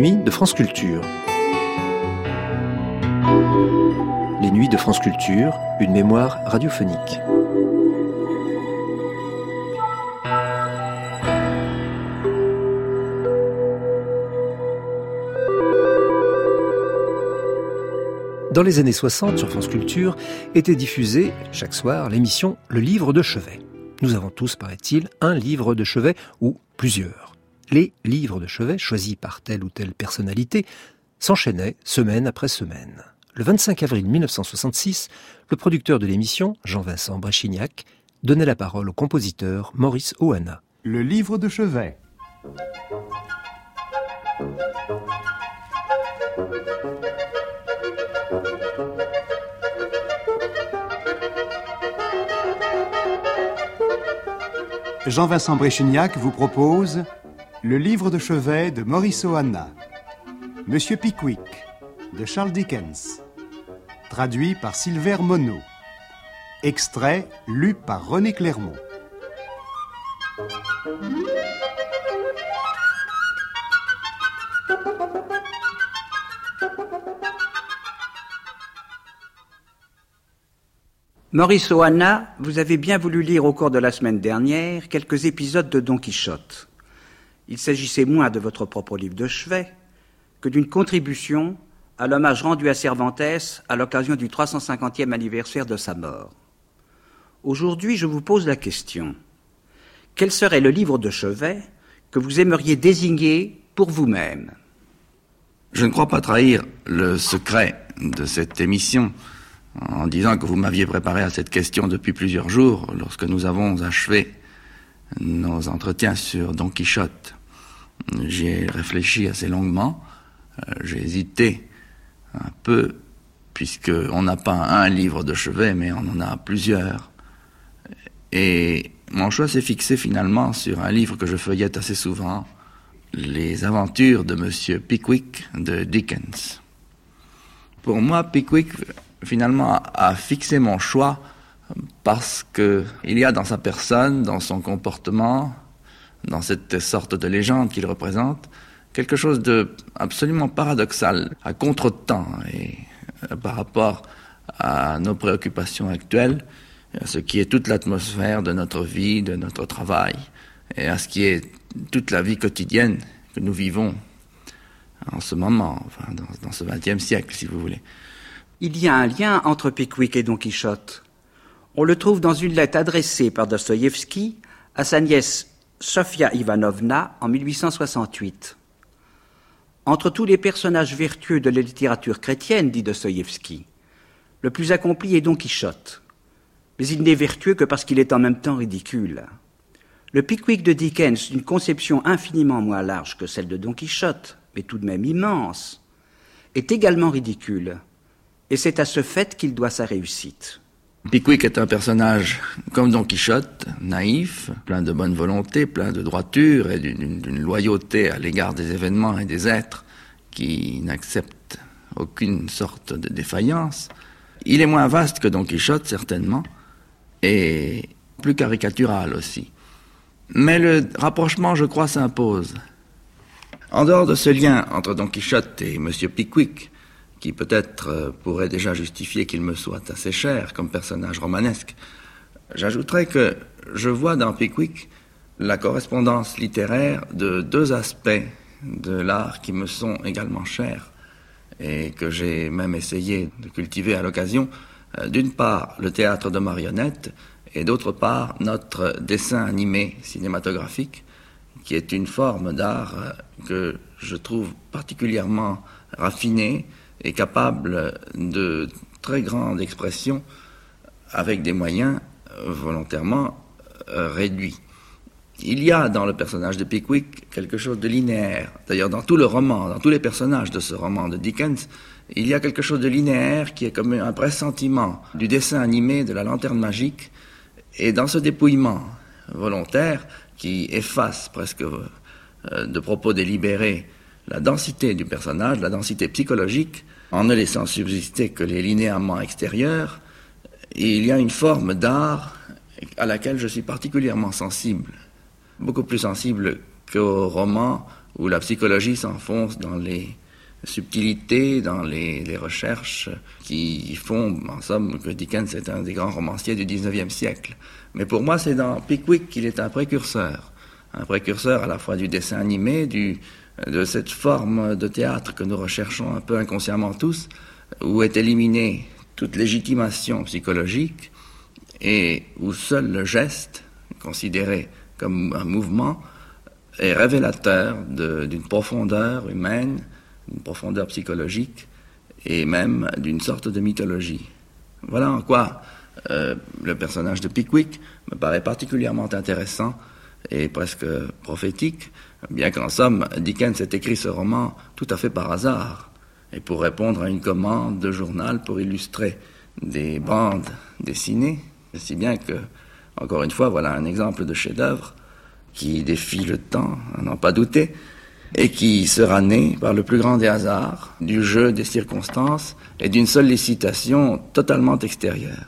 nuits de France Culture. Les nuits de France Culture, une mémoire radiophonique. Dans les années 60, sur France Culture, était diffusée, chaque soir, l'émission Le Livre de Chevet. Nous avons tous, paraît-il, un livre de chevet, ou plusieurs. Les livres de chevet, choisis par telle ou telle personnalité, s'enchaînaient semaine après semaine. Le 25 avril 1966, le producteur de l'émission, Jean-Vincent Bréchignac, donnait la parole au compositeur Maurice Ohana. Le livre de chevet. Jean-Vincent Bréchignac vous propose Le livre de chevet de Maurice Ohana, Monsieur Pickwick de Charles Dickens, traduit par Silver Monod, extrait lu par René Clermont. Maurice Ohana, vous avez bien voulu lire au cours de la semaine dernière quelques épisodes de Don Quichotte. Il s'agissait moins de votre propre livre de chevet que d'une contribution à l'hommage rendu à Cervantes à l'occasion du 350e anniversaire de sa mort. Aujourd'hui, je vous pose la question. Quel serait le livre de chevet que vous aimeriez désigner pour vous-même ? Je ne crois pas trahir le secret de cette émission en disant que vous m'aviez préparé à cette question depuis plusieurs jours lorsque nous avons achevé nos entretiens sur Don Quichotte. J'y ai réfléchi assez longuement, j'ai hésité un peu, puisqu'on n'a pas un livre de chevet, mais on en a plusieurs. Et mon choix s'est fixé finalement sur un livre que je feuillette assez souvent, Les aventures de Monsieur Pickwick de Dickens. Pour moi, Pickwick finalement a fixé mon choix parce que il y a dans sa personne, dans son comportement, dans cette sorte de légende qu'il représente, quelque chose de absolument paradoxal, à contre-temps et par rapport à nos préoccupations actuelles, à ce qui est toute l'atmosphère de notre vie, de notre travail, et à ce qui est toute la vie quotidienne que nous vivons en ce moment, enfin dans ce XXe siècle, si vous voulez. Il y a un lien entre Pickwick et Don Quichotte. On le trouve dans une lettre adressée par Dostoïevski à sa nièce Sofia Ivanovna en 1868. Entre tous les personnages vertueux de la littérature chrétienne, dit Dostoïevski, le plus accompli est Don Quichotte. Mais il n'est vertueux que parce qu'il est en même temps ridicule. Le Pickwick de Dickens, d'une conception infiniment moins large que celle de Don Quichotte, mais tout de même immense, est également ridicule. Et c'est à ce fait qu'il doit sa réussite. Pickwick est un personnage comme Don Quichotte, naïf, plein de bonne volonté, plein de droiture et d'une loyauté à l'égard des événements et des êtres qui n'acceptent aucune sorte de défaillance. Il est moins vaste que Don Quichotte, certainement, et plus caricatural aussi. Mais le rapprochement, je crois, s'impose. En dehors de ce lien entre Don Quichotte et Monsieur Pickwick, qui peut-être pourrait déjà justifier qu'il me soit assez cher comme personnage romanesque, j'ajouterais que je vois dans Pickwick la correspondance littéraire de deux aspects de l'art qui me sont également chers et que j'ai même essayé de cultiver à l'occasion. D'une part, le théâtre de marionnettes et d'autre part, notre dessin animé cinématographique, qui est une forme d'art que je trouve particulièrement raffinée et capable de très grande expression avec des moyens volontairement réduits. Il y a dans le personnage de Pickwick quelque chose de linéaire. D'ailleurs, dans tout le roman, dans tous les personnages de ce roman de Dickens, il y a quelque chose de linéaire qui est comme un pressentiment du dessin animé de la lanterne magique. Et dans ce dépouillement volontaire qui efface presque de propos délibérés la densité du personnage, la densité psychologique, en ne laissant subsister que les linéaments extérieurs, il y a une forme d'art à laquelle je suis particulièrement sensible, beaucoup plus sensible qu'au roman où la psychologie s'enfonce dans les subtilités, dans les recherches qui font, en somme, que Dickens est un des grands romanciers du XIXe siècle. Mais pour moi, c'est dans Pickwick qu'il est un précurseur à la fois du dessin animé, de cette forme de théâtre que nous recherchons un peu inconsciemment tous, où est éliminée toute légitimation psychologique et où seul le geste, considéré comme un mouvement, est révélateur d'une profondeur humaine, d'une profondeur psychologique et même d'une sorte de mythologie. Voilà en quoi le personnage de Pickwick me paraît particulièrement intéressant et presque prophétique, bien qu'en somme, Dickens ait écrit ce roman tout à fait par hasard et pour répondre à une commande de journal pour illustrer des bandes dessinées, si bien que, encore une fois, voilà un exemple de chef-d'œuvre qui défie le temps, à n'en pas douter, et qui sera né par le plus grand des hasards, du jeu des circonstances et d'une sollicitation totalement extérieure.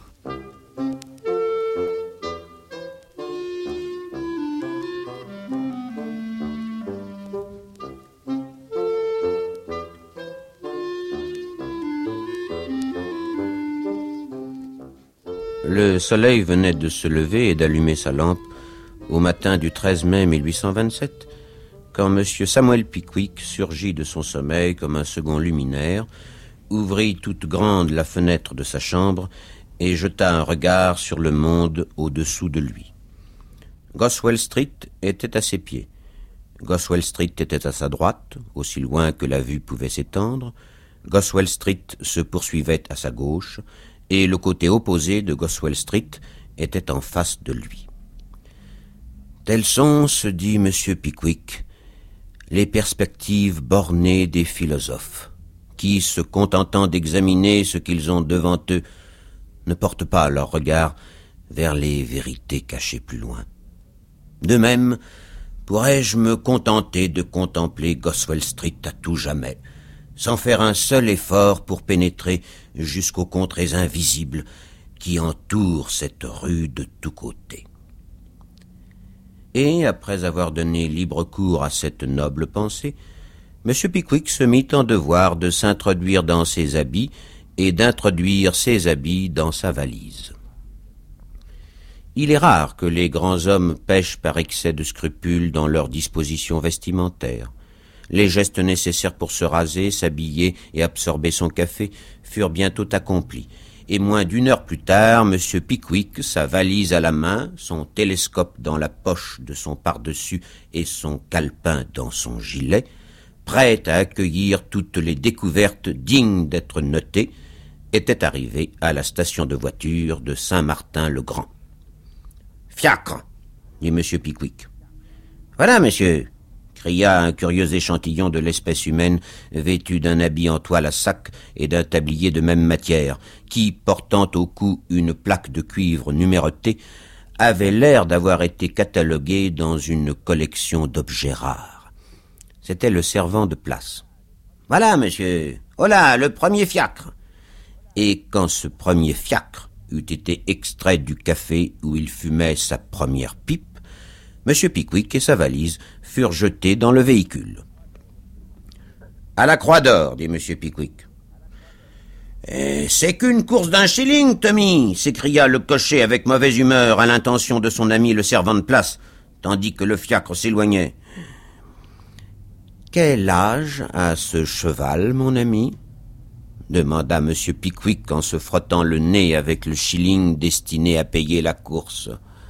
Le soleil venait de se lever et d'allumer sa lampe au matin du 13 mai 1827, quand M. Samuel Pickwick surgit de son sommeil comme un second luminaire, ouvrit toute grande la fenêtre de sa chambre et jeta un regard sur le monde au-dessous de lui. Goswell Street était à ses pieds. Goswell Street était à sa droite, aussi loin que la vue pouvait s'étendre. Goswell Street se poursuivait à sa gauche, et le côté opposé de Goswell Street était en face de lui. Telles sont, se dit M. Pickwick, les perspectives bornées des philosophes, qui, se contentant d'examiner ce qu'ils ont devant eux, ne portent pas leur regard vers les vérités cachées plus loin. De même, pourrais-je me contenter de contempler Goswell Street à tout jamais, sans faire un seul effort pour pénétrer jusqu'aux contrées invisibles qui entourent cette rue de tous côtés. Et, après avoir donné libre cours à cette noble pensée, M. Pickwick se mit en devoir de s'introduire dans ses habits et d'introduire ses habits dans sa valise. Il est rare que les grands hommes pêchent par excès de scrupules dans leurs dispositions vestimentaires. Les gestes nécessaires pour se raser, s'habiller et absorber son café furent bientôt accomplis, et moins d'une heure plus tard, M. Pickwick, sa valise à la main, son télescope dans la poche de son pardessus et son calepin dans son gilet, prêt à accueillir toutes les découvertes dignes d'être notées, était arrivé à la station de voiture de Saint-Martin-le-Grand. « Fiacre !» dit M. Pickwick. « Voilà, monsieur !» cria un curieux échantillon de l'espèce humaine vêtu d'un habit en toile à sac et d'un tablier de même matière, qui, portant au cou une plaque de cuivre numérotée, avait l'air d'avoir été catalogué dans une collection d'objets rares. C'était le servant de place. « Voilà, monsieur, oh là, le premier fiacre !» Et quand ce premier fiacre eut été extrait du café où il fumait sa première pipe, M. Pickwick et sa valise furent jetés dans le véhicule. « À la Croix d'Or, dit M. Pickwick. « C'est qu'une course d'1 shilling, Tommy !» s'écria le cocher avec mauvaise humeur à l'intention de son ami le servant de place, tandis que le fiacre s'éloignait. « Quel âge a ce cheval, mon ami ?» demanda M. Pickwick en se frottant le nez avec le shilling destiné à payer la course.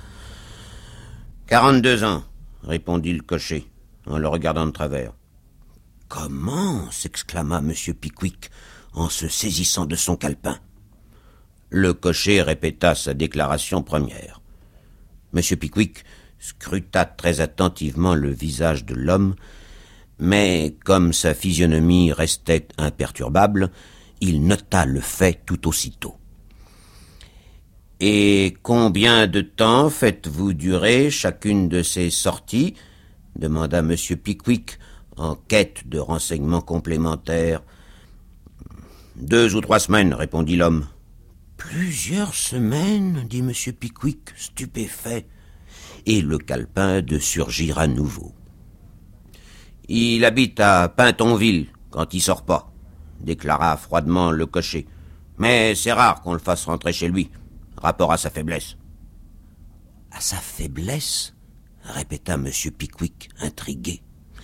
« 42 ans, répondit le cocher, en le regardant de travers. « Comment ?» s'exclama M. Pickwick, en se saisissant de son calepin. Le cocher répéta sa déclaration première. M. Pickwick scruta très attentivement le visage de l'homme, mais comme sa physionomie restait imperturbable, il nota le fait tout aussitôt. « Et combien de temps faites-vous durer chacune de ces sorties ?» demanda M. Pickwick, en quête de renseignements complémentaires. « 2 ou 3 semaines, répondit l'homme. « Plusieurs semaines, dit M. Pickwick, stupéfait, et le calepin de surgir à nouveau. Il habite à Pintonville, quand il sort pas, déclara froidement le cocher. Mais c'est rare qu'on le fasse rentrer chez lui, rapport à sa faiblesse. À sa faiblesse? Répéta M. Pickwick, intrigué.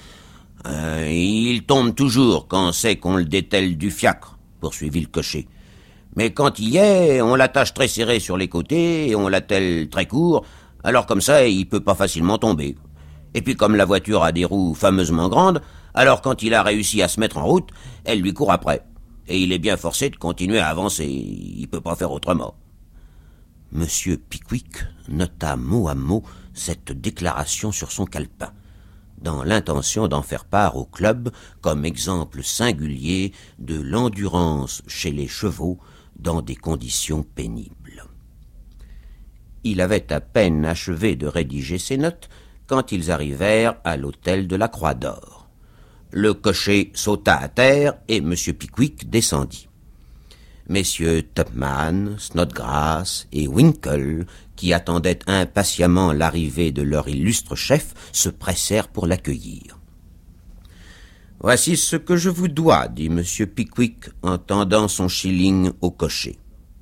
Il tombe toujours quand c'est qu'on le dételle du fiacre, poursuivit le cocher. Mais quand il y est, on l'attache très serré sur les côtés et on l'attelle très court, alors comme ça, il peut pas facilement tomber. Et puis comme la voiture a des roues fameusement grandes, alors quand il a réussi à se mettre en route, elle lui court après. Et il est bien forcé de continuer à avancer, il peut pas faire autrement. Monsieur Pickwick nota mot à mot cette déclaration sur son calepin, dans l'intention d'en faire part au club comme exemple singulier de l'endurance chez les chevaux dans des conditions pénibles. Il avait à peine achevé de rédiger ses notes quand ils arrivèrent à l'hôtel de la Croix d'Or. Le cocher sauta à terre et M. Pickwick descendit. Messieurs Tupman, Snodgrass et Winkle, qui attendaient impatiemment l'arrivée de leur illustre chef, se pressèrent pour l'accueillir. « Voici ce que je vous dois, dit M. Pickwick en tendant son shilling au cocher. »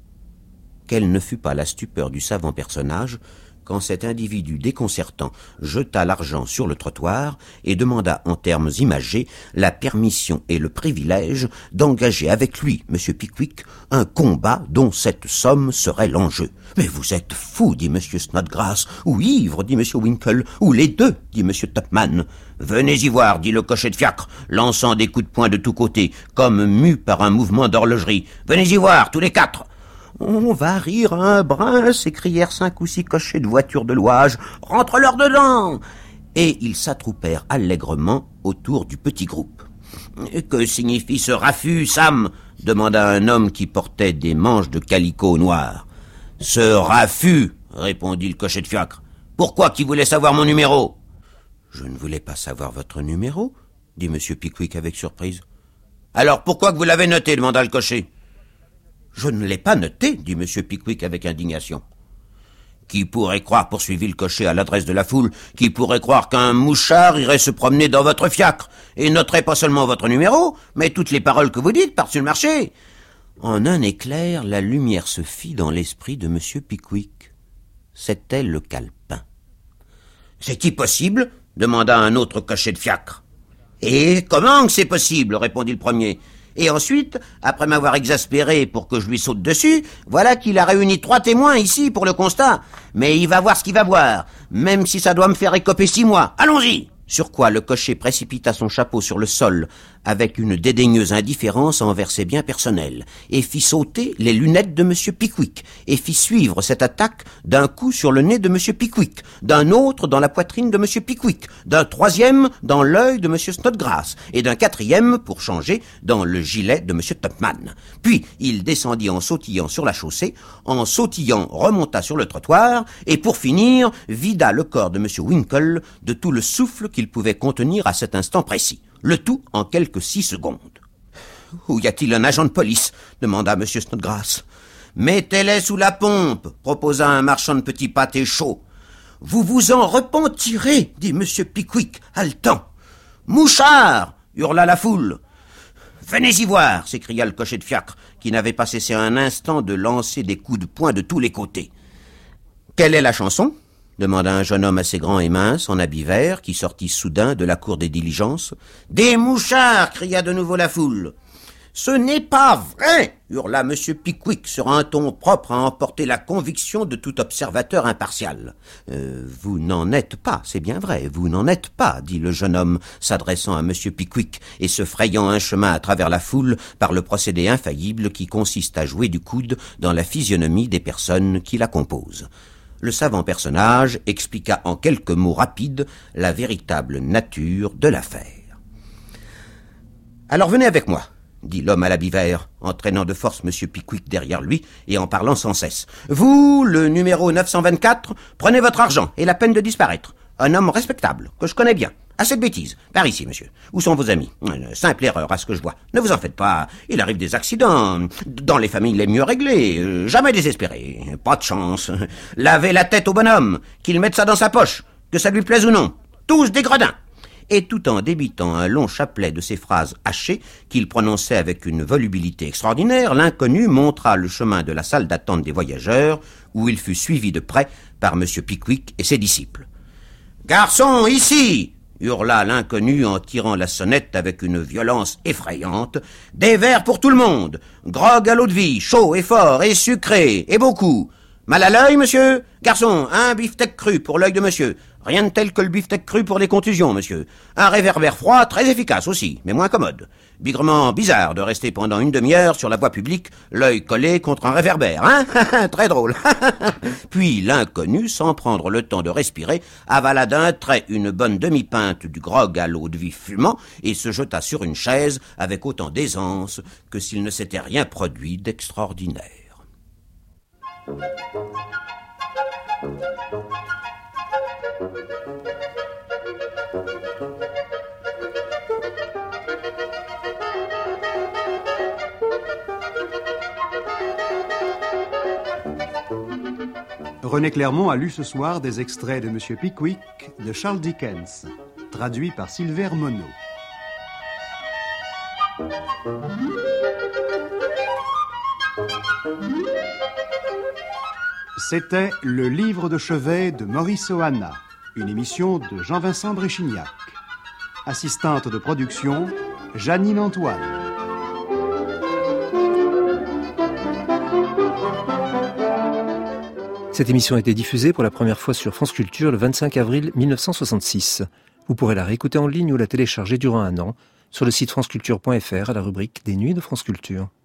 Quelle ne fut pas la stupeur du savant personnage quand cet individu déconcertant jeta l'argent sur le trottoir et demanda en termes imagés la permission et le privilège d'engager avec lui, M. Pickwick, un combat dont cette somme serait l'enjeu. « Mais vous êtes fou, dit M. Snodgrass, ou ivre, dit M. Winkle, ou les deux, dit M. Tupman. Venez y voir, dit le cocher de fiacre, lançant des coups de poing de tous côtés, comme mu par un mouvement d'horlogerie. Venez y voir, tous les quatre. On va rire un brin, s'écrièrent 5 ou 6 cochers de voitures de louage. Rentre-leur dedans! Et ils s'attroupèrent allègrement autour du petit groupe. Que signifie ce raffut, Sam? Demanda un homme qui portait des manches de calicot noir. Ce raffut, répondit le cocher de fiacre. Pourquoi qui voulait savoir mon numéro? Je ne voulais pas savoir votre numéro, dit M. Pickwick avec surprise. Alors pourquoi que vous l'avez noté? Demanda le cocher. Je ne l'ai pas noté, dit M. Pickwick avec indignation. Qui pourrait croire, poursuivit le cocher à l'adresse de la foule, qui pourrait croire qu'un mouchard irait se promener dans votre fiacre et noterait pas seulement votre numéro, mais toutes les paroles que vous dites par-dessus le marché? En un éclair, la lumière se fit dans l'esprit de M. Pickwick. C'était le calepin. C'est-il possible? Demanda un autre cocher de fiacre. Et comment que c'est possible? Répondit le premier. Et ensuite, après m'avoir exaspéré pour que je lui saute dessus, voilà qu'il a réuni 3 témoins ici pour le constat. Mais il va voir ce qu'il va voir, même si ça doit me faire écoper 6 mois. Allons-y! Sur quoi le cocher précipita son chapeau sur le sol avec une dédaigneuse indifférence envers ses biens personnels et fit sauter les lunettes de M. Pickwick et fit suivre cette attaque d'un coup sur le nez de M. Pickwick, d'un autre dans la poitrine de M. Pickwick, d'un troisième dans l'œil de M. Snodgrass et d'un quatrième, pour changer, dans le gilet de M. Tupman. Puis il descendit en sautillant sur la chaussée, en sautillant remonta sur le trottoir et pour finir vida le corps de M. Winkle de tout le souffle qu'il pouvait contenir à cet instant précis. Le tout en quelques 6 secondes. « Où y a-t-il un agent de police ?» demanda M. Snodgrass. « Mettez-les sous la pompe » proposa un marchand de petits pâtés chauds. « Vous vous en repentirez » dit M. Pickwick, haletant. « Mouchard » hurla la foule. « Venez y voir » s'écria le cocher de fiacre, qui n'avait pas cessé un instant de lancer des coups de poing de tous les côtés. « Quelle est la chanson ?» demanda un jeune homme assez grand et mince, en habit vert, qui sortit soudain de la cour des diligences. « Des mouchards » cria de nouveau la foule. « Ce n'est pas vrai » hurla M. Pickwick sur un ton propre à emporter la conviction de tout observateur impartial. « Vous n'en êtes pas, c'est bien vrai, vous n'en êtes pas » dit le jeune homme, s'adressant à M. Pickwick et se frayant un chemin à travers la foule par le procédé infaillible qui consiste à jouer du coude dans la physionomie des personnes qui la composent. Le savant personnage expliqua en quelques mots rapides la véritable nature de l'affaire. « Alors venez avec moi » dit l'homme à l'habit vert, entraînant de force M. Pickwick derrière lui et en parlant sans cesse. « Vous, le numéro 924, prenez votre argent et la peine de disparaître. Un homme respectable, que je connais bien. Assez de bêtises. Par ici, monsieur. Où sont vos amis? Une simple erreur, à ce que je vois. Ne vous en faites pas. Il arrive des accidents. Dans les familles les mieux réglées. Jamais désespéré. Pas de chance. Lavez la tête au bonhomme. Qu'il mette ça dans sa poche. Que ça lui plaise ou non. Tous des gredins. et tout en débitant un long chapelet de ces phrases hachées qu'il prononçait avec une volubilité extraordinaire, l'inconnu montra le chemin de la salle d'attente des voyageurs, où il fut suivi de près par M. Pickwick et ses disciples. « Garçon, ici !» hurla l'inconnu en tirant la sonnette avec une violence effrayante. « Des verres pour tout le monde! Grog à l'eau-de-vie, chaud et fort et sucré, et beaucoup! Mal à l'œil, monsieur? Garçon, un beefsteak cru pour l'œil de monsieur. Rien de tel que le beefsteak cru pour les contusions, monsieur. Un réverbère froid, très efficace aussi, mais moins commode. Bigrement bizarre de rester pendant une demi-heure sur la voie publique, l'œil collé contre un réverbère, hein? Très drôle. Puis l'inconnu, sans prendre le temps de respirer, avala d'un trait une bonne demi-pinte du grog à l'eau-de-vie fumant et se jeta sur une chaise avec autant d'aisance que s'il ne s'était rien produit d'extraordinaire. René Clermont a lu ce soir des extraits de Monsieur Pickwick de Charles Dickens, traduit par Silver Monod. C'était Le livre de chevet de Maurice Ohana, une émission de Jean-Vincent Bréchignac. Assistante de production, Janine Antoine. Cette émission a été diffusée pour la première fois sur France Culture le 25 avril 1966. Vous pourrez la réécouter en ligne ou la télécharger durant un an sur le site franceculture.fr à la rubrique des Nuits de France Culture.